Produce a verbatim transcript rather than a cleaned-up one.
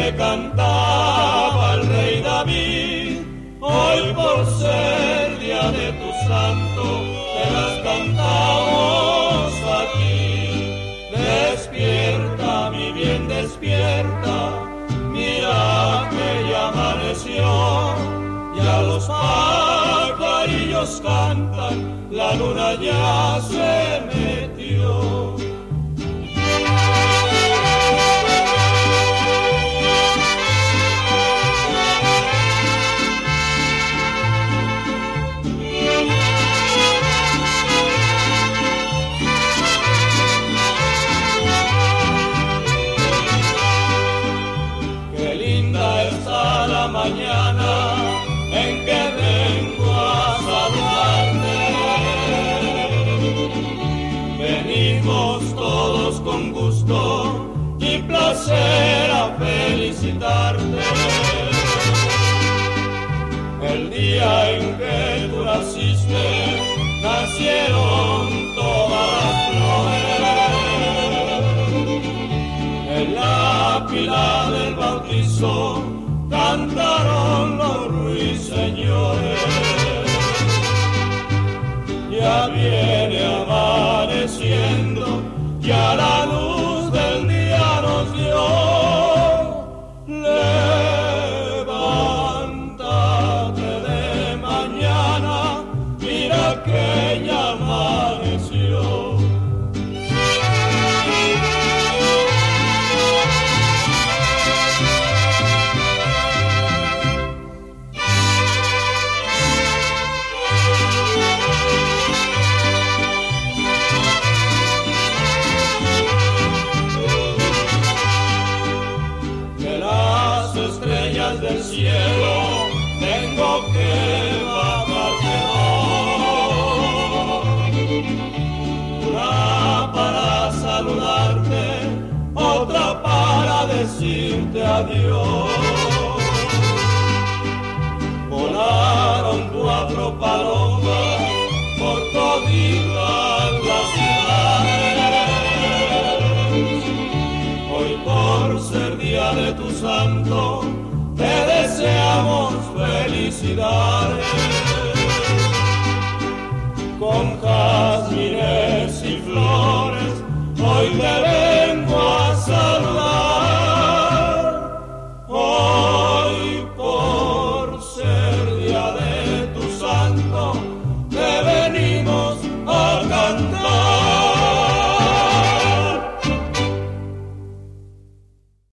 que cantaba el rey David, hoy por ser día de tu santo, te las cantamos aquí. Despierta, mi bien, despierta, mira que ya amaneció, ya los pajarillos cantan, la luna ya se metió. Mañana en que vengo a saludarte, venimos todos con gusto y placer a felicitarte. El día en que tú naciste, nacieron todas las flores, en la pila del bautizo cantaron los ruiseñores. Ya viene amaneciendo, ya la luz del día nos dio. Levántate de mañana, mira que ya amaneció. Del cielo tengo que bajarte hoy, una para saludarte, otra para decirte adiós. Volaron cuatro palomas por toditas las ciudades, hoy por ser día de tu santo te deseamos felicidades. Con